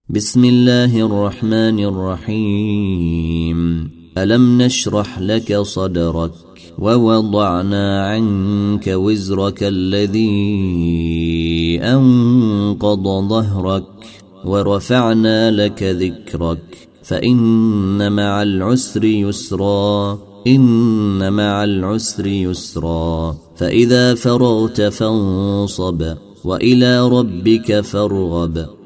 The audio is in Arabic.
بسم الله الرحمن الرحيم. ألم نشرح لك صدرك ووضعنا عنك وزرك الذي أنقض ظهرك ورفعنا لك ذكرك فإن مع العسر يسرا إن مع العسر يسرا فإذا فرغت فانصب وإلى ربك فارغب